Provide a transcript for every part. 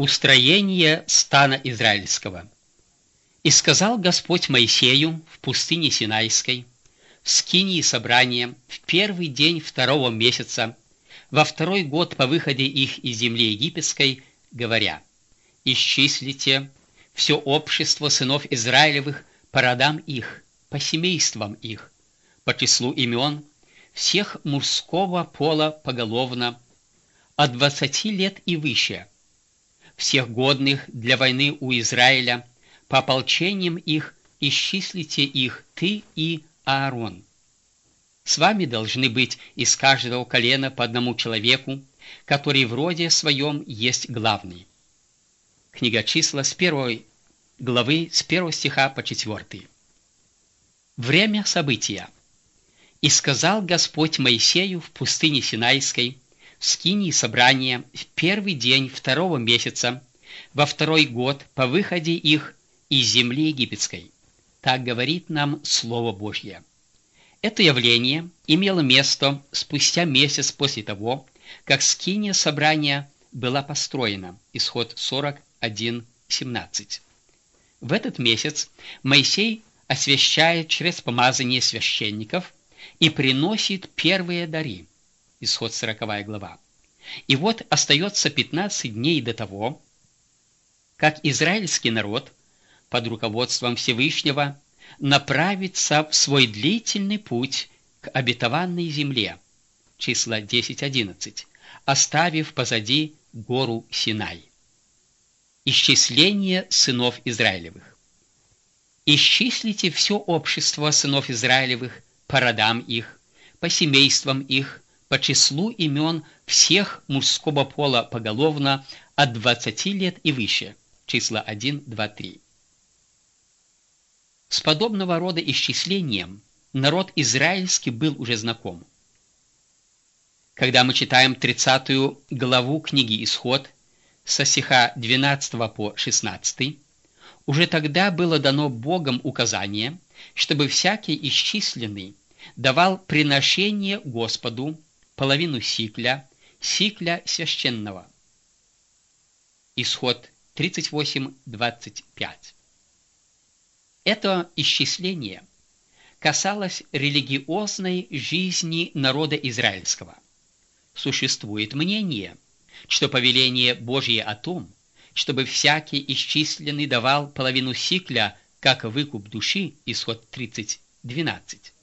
Устроение стана израильского. «И сказал Господь Моисею в пустыне Синайской, в скинии собрания, в первый день второго месяца, во второй год по выходе их из земли египетской, говоря: исчислите все общество сынов Израилевых по родам их, по семействам их, по числу имен, всех мужского пола поголовно, от 20 лет и выше, всех годных для войны у Израиля, по ополчениям их исчислите их ты и Аарон. С вами должны быть из каждого колена по одному человеку, который в роде своем есть главный». Книга Числа с 1 главы, с 1 стиха по 4. Время события. «И сказал Господь Моисею в пустыне Синайской, в скинии собрания, в первый день второго месяца, во второй год по выходе их из земли египетской». Так говорит нам Слово Божье. Это явление имело место спустя месяц после того, как скиния собрания была построена. Исход 41:17. В этот месяц Моисей освящает через помазание священников и приносит первые дары. Исход 40 глава. И вот остается 15 дней до того, как израильский народ под руководством Всевышнего направится в свой длительный путь к обетованной земле. Числа 10:11, оставив позади гору Синай. Исчисление сынов Израилевых. «Исчислите все общество сынов Израилевых по родам их, по семействам их, по числу имен всех мужского пола поголовно от 20 лет и выше». Числа 1, 2, 3. С подобного рода исчислением народ израильский был уже знаком. Когда мы читаем 30 главу книги Исход, со стиха 12 по 16, уже тогда было дано Богом указание, чтобы всякий исчисленный давал приношение Господу половину сикля священного. Исход 38:25. Это исчисление касалось религиозной жизни народа израильского. Существует мнение, что повеление Божье о том, чтобы всякий исчисленный давал половину сикля как выкуп души, исход 30:12,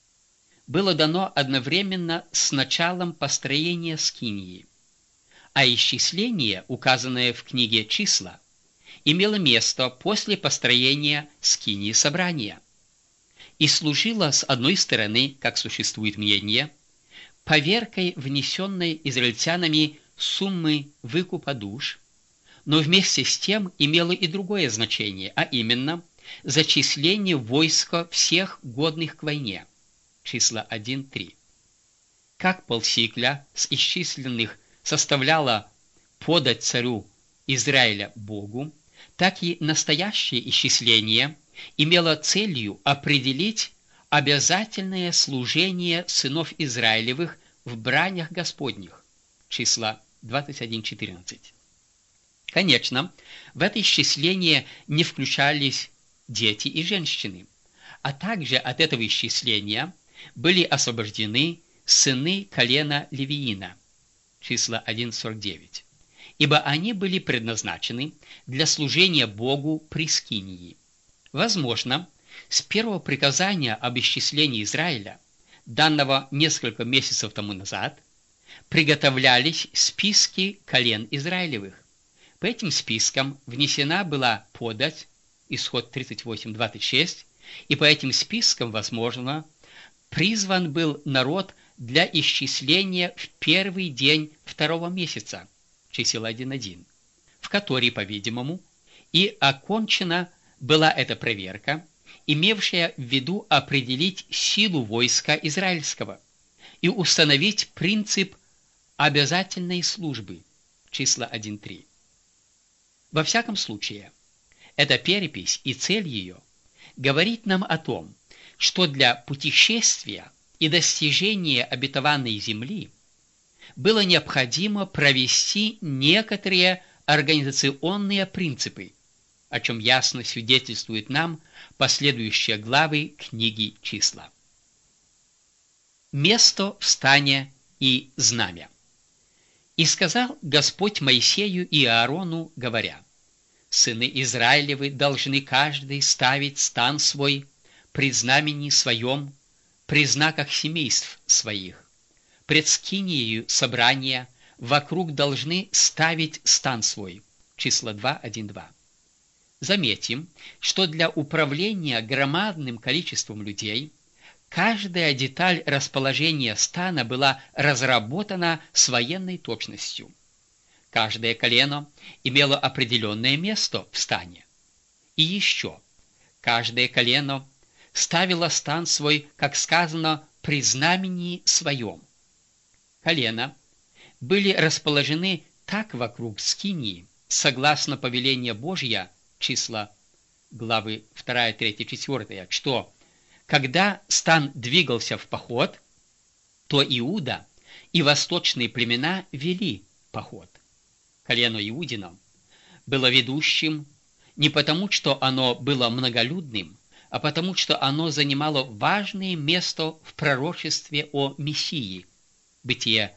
было дано одновременно с началом построения скинии, а исчисление, указанное в книге Числа, имело место после построения скинии собрания и служило, с одной стороны, как существует мнение, поверкой внесенной израильтянами суммы выкупа душ, но вместе с тем имело и другое значение, а именно зачисление войска всех годных к войне. Числа 1:3. Как полсикля с исчисленных составляла подать царю Израиля Богу, так и настоящее исчисление имело целью определить обязательное служение сынов Израилевых в бранях Господних. Числа 21:14. Конечно, в это исчисление не включались дети и женщины, а также от этого исчисления были освобождены сыны колена Левиина. Числа 1:49. Ибо они были предназначены для служения Богу при скинии. Возможно, с первого приказания об исчислении Израиля, данного несколько месяцев тому назад, приготовлялись списки колен Израилевых. По этим спискам внесена была подать, исход 38:26, и по этим спискам, возможно, призван был народ для исчисления в первый день второго месяца, чисел 1:1, в который, по-видимому, и окончена была эта проверка, имевшая в виду определить силу войска израильского и установить принцип обязательной службы, числа 1:3. Во всяком случае, эта перепись и цель ее говорит нам о том, что для путешествия и достижения обетованной земли было необходимо провести некоторые организационные принципы, о чем ясно свидетельствуют нам последующие главы книги «Числа». Место в стане и знамя. «И сказал Господь Моисею и Аарону, говоря: сыны Израилевы должны каждый ставить стан свой при знамени своем, при знаках семейств своих. Пред скинией собрания вокруг должны ставить стан свой». Числа 2:1-2. Заметим, что для управления громадным количеством людей каждая деталь расположения стана была разработана с военной точностью. Каждое колено имело определенное место в стане. И еще, каждое колено ставило стан свой, как сказано, при знамени своем. Колена были расположены так вокруг скинии, согласно повелению Божья, числа главы 2, 3, 4, что когда стан двигался в поход, то Иуда и восточные племена вели поход. Колено Иудино было ведущим не потому, что оно было многолюдным, а потому, что оно занимало важное место в пророчестве о Мессии. Бытие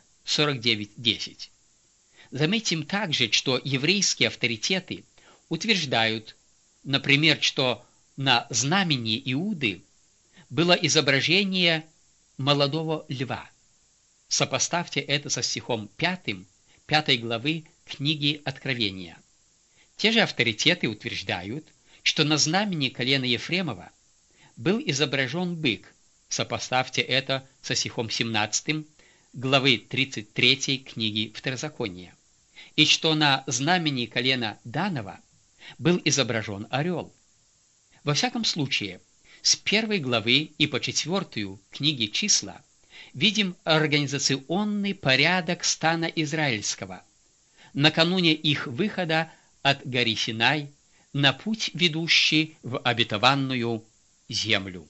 49:10. Заметим также, что еврейские авторитеты утверждают, например, что на знамени Иуды было изображение молодого льва. Сопоставьте это со стихом 5 главы книги Откровения. Те же авторитеты утверждают, что на знамени колена Ефремова был изображен бык. Сопоставьте это со стихом 17 главы 33 книги Второзакония. И что на знамени колена Данова был изображен орел. Во всяком случае, с 1 главы и по 4 книги «Числа» видим организационный порядок стана израильского накануне их выхода от горы Синай на путь, ведущий в обетованную землю.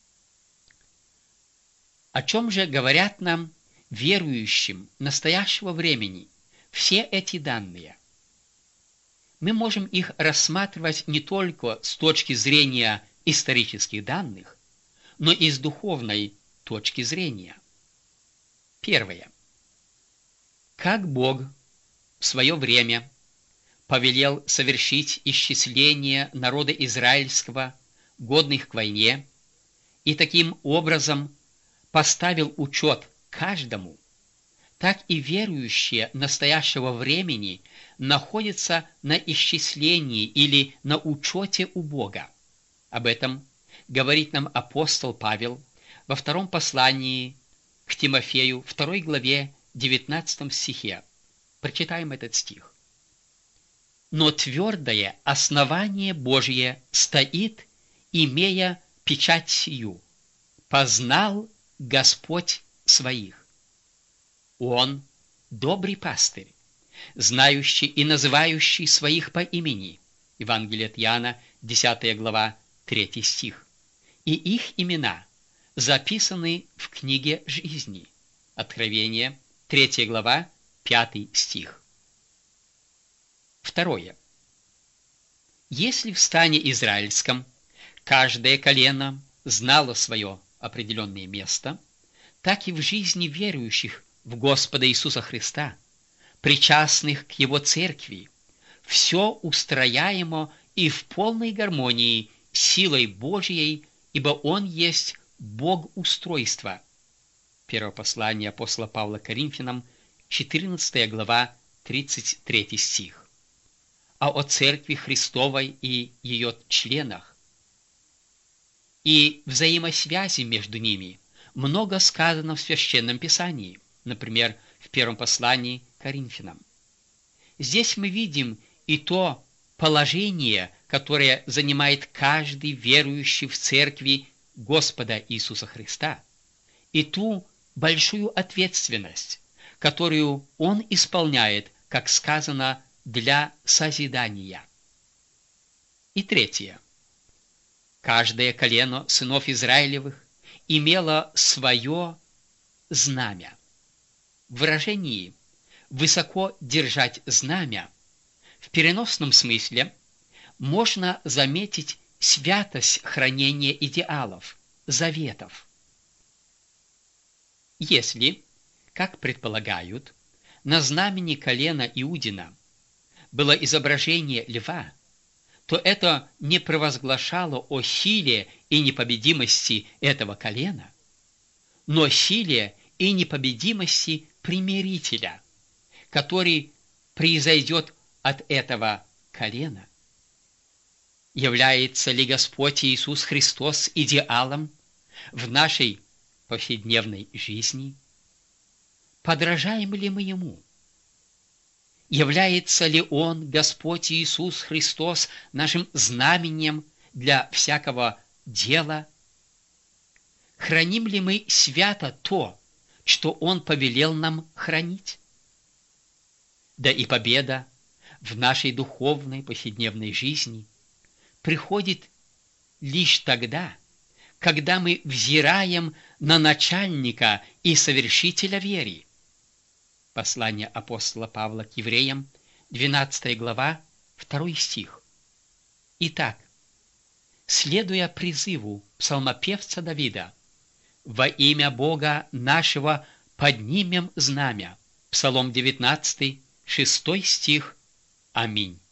О чем же говорят нам, верующим настоящего времени, все эти данные? Мы можем их рассматривать не только с точки зрения исторических данных, но и с духовной точки зрения. Первое. Как Бог в свое время повелел совершить исчисление народа израильского, годных к войне, и таким образом поставил учет каждому, так и верующие настоящего времени находятся на исчислении или на учете у Бога. Об этом говорит нам апостол Павел во втором послании к Тимофею, 2 главе, 19 стихе. Прочитаем этот стих. «Но твердое основание Божие стоит, имея печать сию: познал Господь своих. Он добрый пастырь, знающий и называющий своих по имени». Евангелие от Иоанна, 10 глава, 3 стих. И их имена записаны в книге жизни. Откровение, 3 глава, 5 стих. Второе. Если в стане израильском каждое колено знало свое определенное место, так и в жизни верующих в Господа Иисуса Христа, причастных к Его Церкви, все устрояемо и в полной гармонии силой Божьей, ибо Он есть Бог устройства. Первое послание апостола Павла Коринфянам, 14 глава, 33 стих. А о Церкви Христовой и ее членах и взаимосвязи между ними много сказано в Священном Писании, например, в первом послании к Коринфянам. Здесь мы видим и то положение, которое занимает каждый верующий в Церкви Господа Иисуса Христа, и ту большую ответственность, которую Он исполняет, как сказано, для созидания. И третье. Каждое колено сынов Израилевых имело свое знамя. В выражении «высоко держать знамя» В переносном смысле можно заметить святость хранения идеалов, заветов. Если, как предполагают, на знамени колена Иудина было изображение льва, то это не провозглашало о силе и непобедимости этого колена, но силе и непобедимости примирителя, который произойдет от этого колена. Является ли Господь Иисус Христос идеалом в нашей повседневной жизни? Подражаем ли мы Ему? Является ли Он, Господь Иисус Христос, нашим знаменем для всякого дела? Храним ли мы свято то, что Он повелел нам хранить? Да и победа в нашей духовной повседневной жизни приходит лишь тогда, когда мы взираем на начальника и совершителя веры. Послание апостола Павла к евреям, 12 глава, 2 стих. Итак, следуя призыву псалмопевца Давида, «Во имя Бога нашего поднимем знамя», Псалом 19, 6 стих. Аминь.